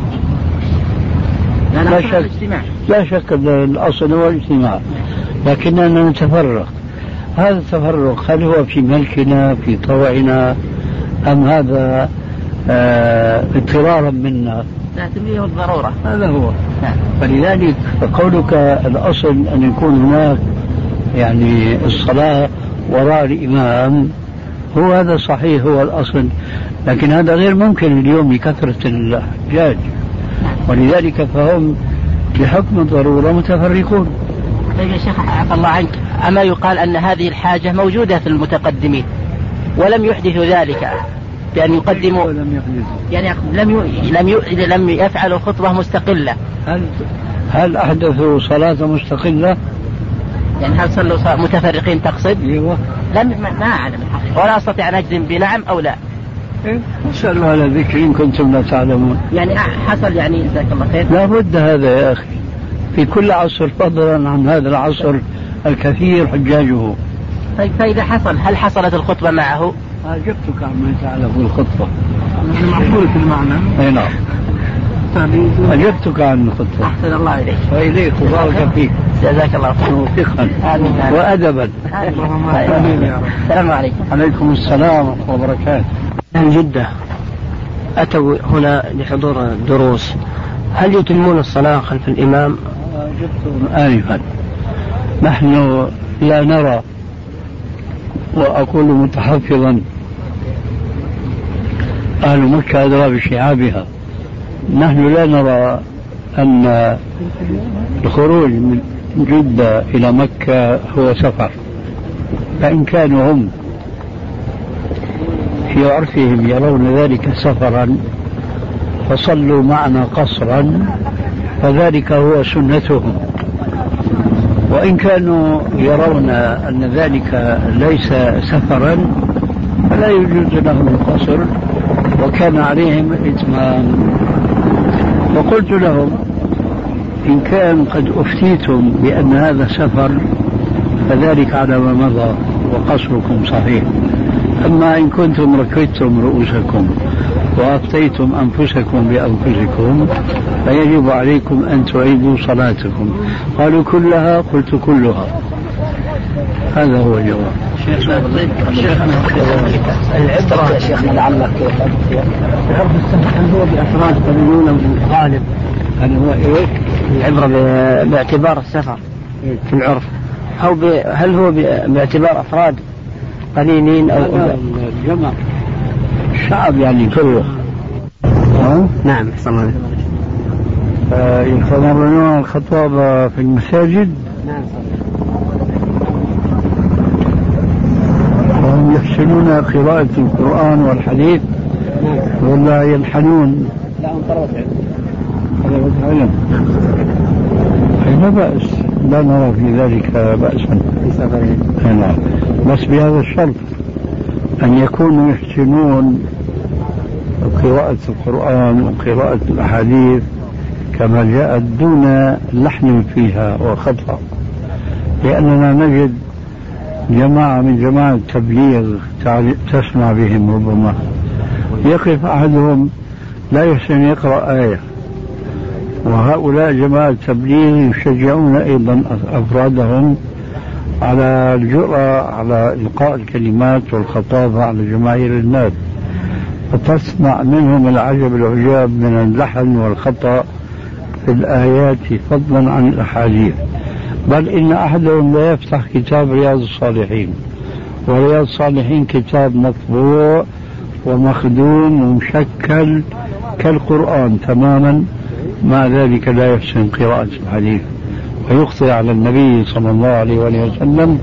C: لا شك الأصل هو الاجتماع، لكننا نتفرق. هذا التفرق هل هو في ملكنا في طوعنا أم هذا اضطرارا منا؟
H: لا تمليه الضرورة.
C: هذا هو. فلذلك قولك الأصل أن يكون هناك يعني الصلاة وراء الإمام، هو هذا صحيح، هو الأصل، لكن هذا غير ممكن اليوم لكثرة الحجاج، ولذلك فهم بحكم الضرورة متفرقون.
H: طيب يا شيخ عفى الله عنك، أما يقال أن هذه الحاجة موجودة في المتقدمين ولم يحدثوا ذلك بأن يقدموا، يعني لم يفعلوا خطبة مستقلة؟
C: هل أحدثوا صلاة مستقلة؟
H: يعني هل صلوا متفرقين تقصد؟
C: ايوه.
H: ما أعلم ولا أستطيع أن أجزم بنعم أو لا.
C: اسألوا على ذكر إن كنتم لا تعلمون.
H: يعني حصل، يعني جزاك الله خير.
C: لا بد هذا يا أخي في كل عصر، فضلا عن هذا العصر الكثير حجاجه.
H: طيب فإذا حصل، هل حصلت الخطبة معه؟
C: أجبتك عما يتعلق بالخطبة.
G: معقول في المعنى.
C: أي نعم. أجبتك عن الخطبة.
H: أحسن الله إليك.
C: وإليك وبارك فيك.
H: جزاك الله خير.
C: وفقا وأدبا.
H: السلام عليكم.
C: عليكم السلام ورحمة الله وبركاته.
I: من جدة أتوا هنا لحضور الدروس، هل يتمون الصلاة خلف الإمام؟
C: أجبتهم آنفا. نحن لا نرى، وأقول متحفظا أهل مكة أدرى بشعابها، نحن لا نرى أن الخروج من جدة إلى مكة هو سفر، فإن كانوا هم في عرفهم يرون ذلك سفرا فصلوا معنا قصرا فذلك هو سنتهم، وإن كانوا يرون أن ذلك ليس سفرا فلا يجوز لهم القصر وكان عليهم الإتمام. وقلت لهم إن كان قد أفتيتم بأن هذا سفر فذلك على ما مضى وقصركم صحيح، أما إن كنتم ركبتم رؤوسكم وأفتيتم أنفسكم بأنفسكم فيجب عليكم أن تعيدوا صلاتكم. قالوا كلها؟ قلت كلها. هذا هو الجواب.
B: العبرة يا شيخنا لعلك
E: عرف السفر هل هو بأفراد قليلون أو غالب؟
C: هل هو إيه؟
I: العبرة باعتبار السفر في العرف، أو هل هو باعتبار أفراد قليلين أو
C: الجمع الشعب يعني كله؟
I: نعم.
C: يتمرنون الخطابة في المساجد.
I: نعم.
C: وهم يحسنون قراءة القرآن والحديث ولا يلحنون؟
I: لا، هم طلبة
C: علم. لا بأس، لا نرى في ذلك بأسا
I: في سفرهم.
C: بس بهذا الشرط أن يكونوا يحسنون قراءة القرآن وقراءة الأحاديث كما جاءت دون لحن فيها وخطأ، لأننا نجد جماعة من جماعة التبليغ تسمع بهم ربما يقف أحدهم لا يحسن يقرأ آية، وهؤلاء جماعة التبليغ يشجعون أيضا أفرادهم على الجرأة على إلقاء الكلمات والخطابة على جماهير الناس، فتسمع منهم العجب العجاب من اللحن والخطأ في الآيات فضلا عن الأحاديث. بل إن أحدهم لا يفتح كتاب رياض الصالحين، ورياض الصالحين كتاب مطبوع ومخدوم ومشكل كالقرآن تماما، مع ذلك لا يحسن قراءة الحديث ويخطئ على النبي صلى الله عليه وسلم.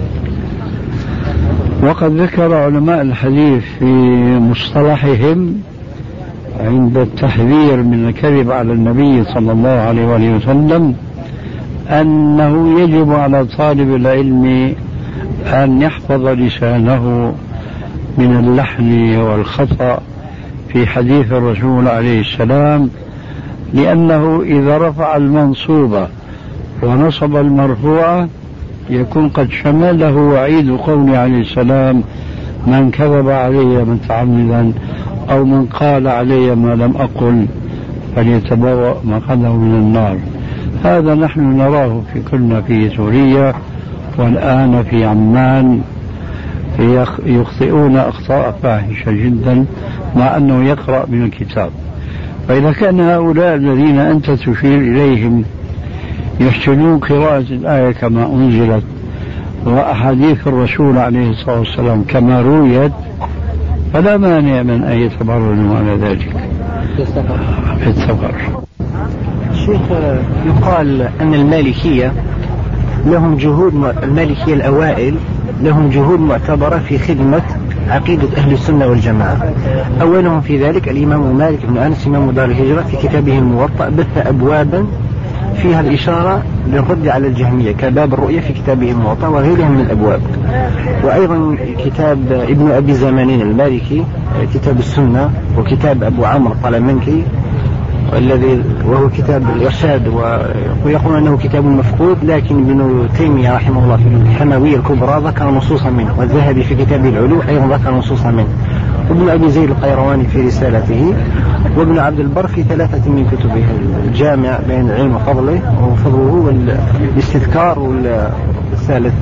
C: وقد ذكر علماء الحديث في مصطلحهم عند التحذير من الكذب على النبي صلى الله عليه وسلم أنه يجب على طالب العلم أن يحفظ لسانه من اللحن والخطأ في حديث الرسول عليه السلام، لأنه إذا رفع المنصوبة ونصب المرفوعة يكون قد شمله وعيد قوله عليه السلام: من كذب علي متعمدا أو من قال علي ما لم أقل فليتبوأ مقعده من النار. هذا نحن نراه كنا في سوريا والآن في عمان يخطئون أخطاء فاحشة جدا مع أنه يقرأ من الكتاب. فإذا كان هؤلاء الذين أنت تشير إليهم يحسنون قراءة الآية كما أنزلت وأحاديث الرسول عليه الصلاة والسلام كما رويت، فلا مانع من أن يتبرنوا على ذلك في السفر.
E: الشيخ، يقال أن المالكية لهم جهود، المالكية الأوائل لهم جهود معتبرة في خدمة عقيدة أهل السنة والجماعة. أولهم في ذلك الإمام مالك بن أنس إمام دار الهجرة في كتابه الموطأ بث أبوابا فيها الإشارة للرد على الجهمية كباب الرؤية في كتابه الموطأ وغيرها من الأبواب. وأيضا كتاب ابن أبي زمانين المالكي كتاب السنة، وكتاب أبو عمرو الطلمنكي الذي وهو كتاب الإرشاد، ويقول أنه كتاب مفقود، لكن ابن تيمية رحمه الله في الحموية الكبرى ذكر نصوصا منه، والذهبي في كتابه العلو أيضا ذكر نصوصا منه، وابن أبي زيد القيرواني في رسالته، وابن عبد البر في 3 من كتبه: الجامع بين العلم وفضله والاستذكار والثالث.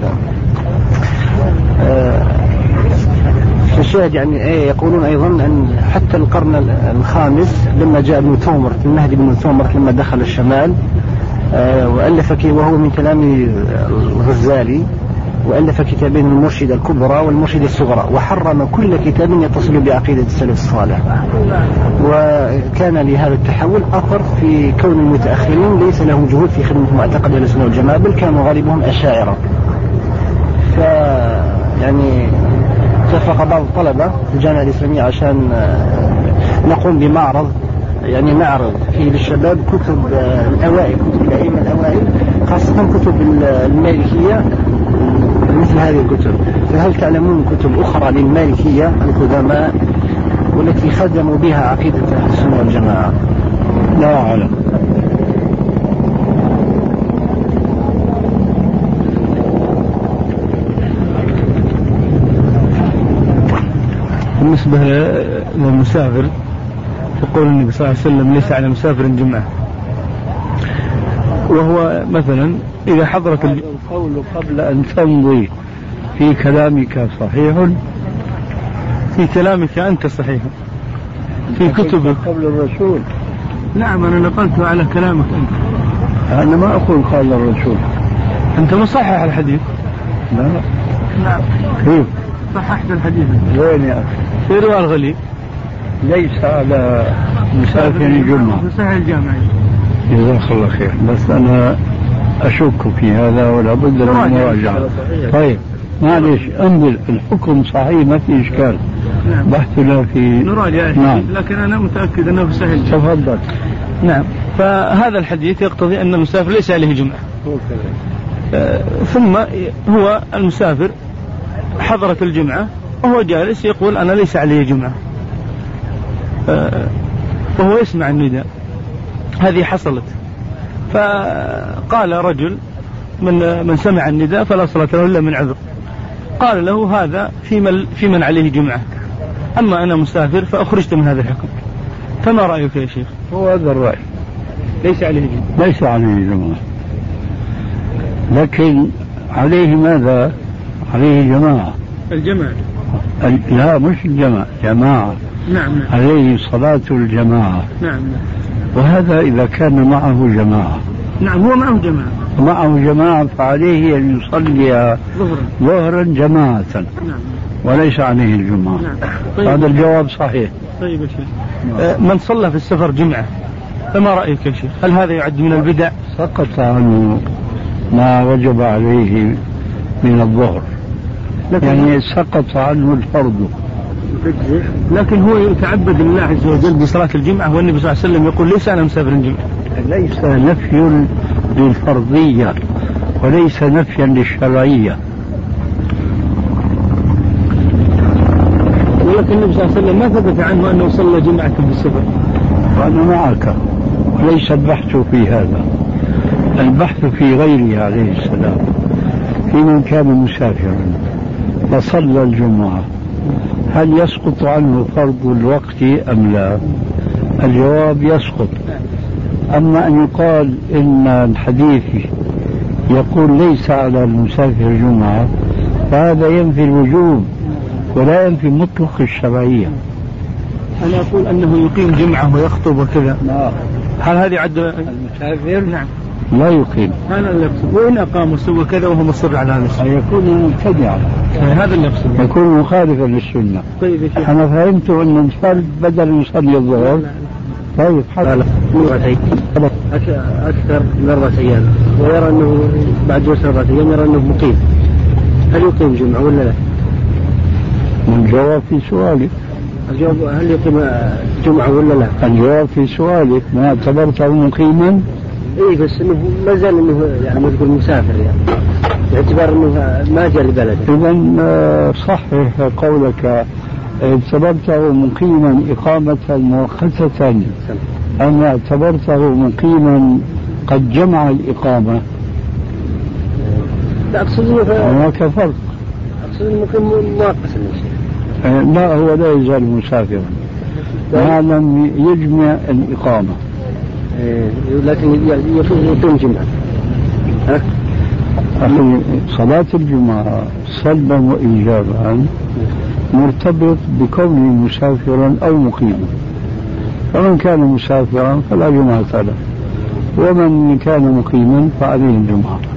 E: الشاهد يعني يقولون أيضا أن حتى القرن الخامس لما جاء ابن ثومر المهدي بن ثومر لما دخل الشمال وألف وهو من كلام الغزالي، وألف كتابين: المرشدة الكبرى والمرشدة الصغرى، وحرم كل كتاب يتصل بعقيدة السلف الصالح. وكان لهذا التحول أثر في كون المتأخرين ليس لهم جهود في خدمة معتقد أهل السنة والجماعة، بل كانوا غالبهم أشاعرة. يعني اتفق بعض الطلبة في الجامعة الإسلامية عشان نقوم بمعرض، يعني نعرض فيه للشباب كتب الأوائل، كتب الأئمة الأوائل، خاصة كتب المالكية مثل هذه الكتب. فهل تعلمون كتب أخرى للمالكية القدماء والتي خدموا بها عقيدة أهل السنة والجماعة؟
C: لا أعلم.
F: بالنسبة للمسافر، يقول النبي صلى الله عليه وسلم: ليس على مسافر جمعة. وهو مثلا إذا حضرت
C: القول قبل أن تمضي في كلامك صحيح،
F: في كلامك أنت صحيح، في كتبك
C: قبل الرسول.
F: نعم، أنا نقلته على كلامك أنت.
C: أنا ما أقول قال الرسول.
F: أنت مصحح الحديث.
C: لا.
F: نعم.
C: كيف
F: صححت الحديث؟
C: وين يا أخي؟
F: في رواية الغليل.
C: ليس على مسافر الجمعة،
F: في صحيح الجامع.
C: جزاك الله خير، بس أنا أشك في هذا ولا بد من المراجعة. طيب معلش، انظر الحكم صحيح ما في إشكال.
F: نعم.
C: بحث له في
F: نراجع.
C: نعم.
F: لكن أنا متأكد أنه في صحيح الجامع.
C: تفضل.
F: نعم. فهذا الحديث يقتضي أن المسافر ليس عليه جمعة. ثم هو المسافر حضرت الجمعة وهو جالس يقول: أنا ليس عليه جمعة، وهو يسمع النداء. هذه حصلت. فقال رجل من سمع النداء فلا صلاة له إلا من عذر، قال له: هذا في من عليه جمعة، أما أنا مسافر فأخرجت من هذا الحكم. فما رأيك يا شيخ؟
C: هو هذا الرأي،
F: ليس عليه جمعة.
C: ليس عليه جمعة، لكن عليه ماذا؟ عليه جماعة.
F: الجماعة.
C: لا مش الجماعة، جماعة.
F: نعم.
C: عليه صلاة الجماعة.
F: نعم.
C: وهذا إذا كان معه جماعة.
F: نعم، هو معه جماعة.
C: معه جماعة فعليه أن يصلي ظهرا جماعة.
F: نعم.
C: وليس عليه الجمعة.
F: نعم. طيب.
C: هذا الجواب صحيح.
F: طيب يا شيخ، من صلى في السفر جمعة فما رأيك يا شيخ؟ هل هذا يعد من البدع؟
C: سقط عنه ما وجب عليه من الظهر، يعني سقط عنه الفرض.
F: لكن هو يتعبد لله عز وجل بصلاة الجمعة، والنبي صلى الله عليه وسلم يقول ليس أنا مسافر الجمعة.
C: ليس نفي للفرضية وليس نفيا للشرعية.
F: ولكن النبي صلى الله عليه وسلم ما ثبت عنه أنه صلى جمعة بالسفر.
C: وأنا معك، وليس البحث في هذا، البحث في غيره عليه السلام، في من كان مسافرا فصلى الجمعة هل يسقط عنه فرض الوقت أم لا؟ الجواب يسقط. أما أن يقال إن الحديث يقول ليس على المسافر جمعة، فهذا ينفي الوجوب ولا ينفي مطلق الشرعية.
F: أنا أقول أنه يقيم جمعة ويخطب وكذا.
C: لا.
F: هل هذه عد
C: المسافر؟
F: نعم.
C: لا يقيم.
F: هذا اللبس. وإن أقام وسوى كذا وهو مصر على هذا الشيء
C: يكون مبتدعا.
F: هذا اللبس
C: يكون مخالفا للسنة.
F: طيب يا شيخ.
C: أنا فهمت أن الفرد بدل يصلي الظهر. طيب حلو.
I: أكثر من 4 أيام، ويرى أنه بعد وصل 4 أيام يرى أنه مقيم، هل يقيم جمعة ولا لا؟
C: الجواب في سؤالك.
I: الجواب هل يقيم جمعة ولا لا؟
C: الجواب في سؤالك، ما اعتبرته مقيما؟
I: إيه بس إنه ما زال إنه يعني ما تقول مسافر يعني باعتبار إنه ما جاء لبلده.
C: إذا صحح قولك، اعتبرته مقيما إقامة مؤقتة أم اعتبرته مقيما قد جمع الإقامة؟
I: لا أقصد إنه
C: هناك فرق.
I: أقصد إنه مقيم مؤقت.
C: لا، هو لا يزال مسافرا ما لم يجمع الإقامة.
I: لكن يقيم جمعة.
C: أخي، صلاة الجمعة صلبا وإيجابا مرتبط بكونه مسافرا أو مقيما، فمن كان مسافرا فلا جمعة له، ومن كان مقيما فعليه الجمعة.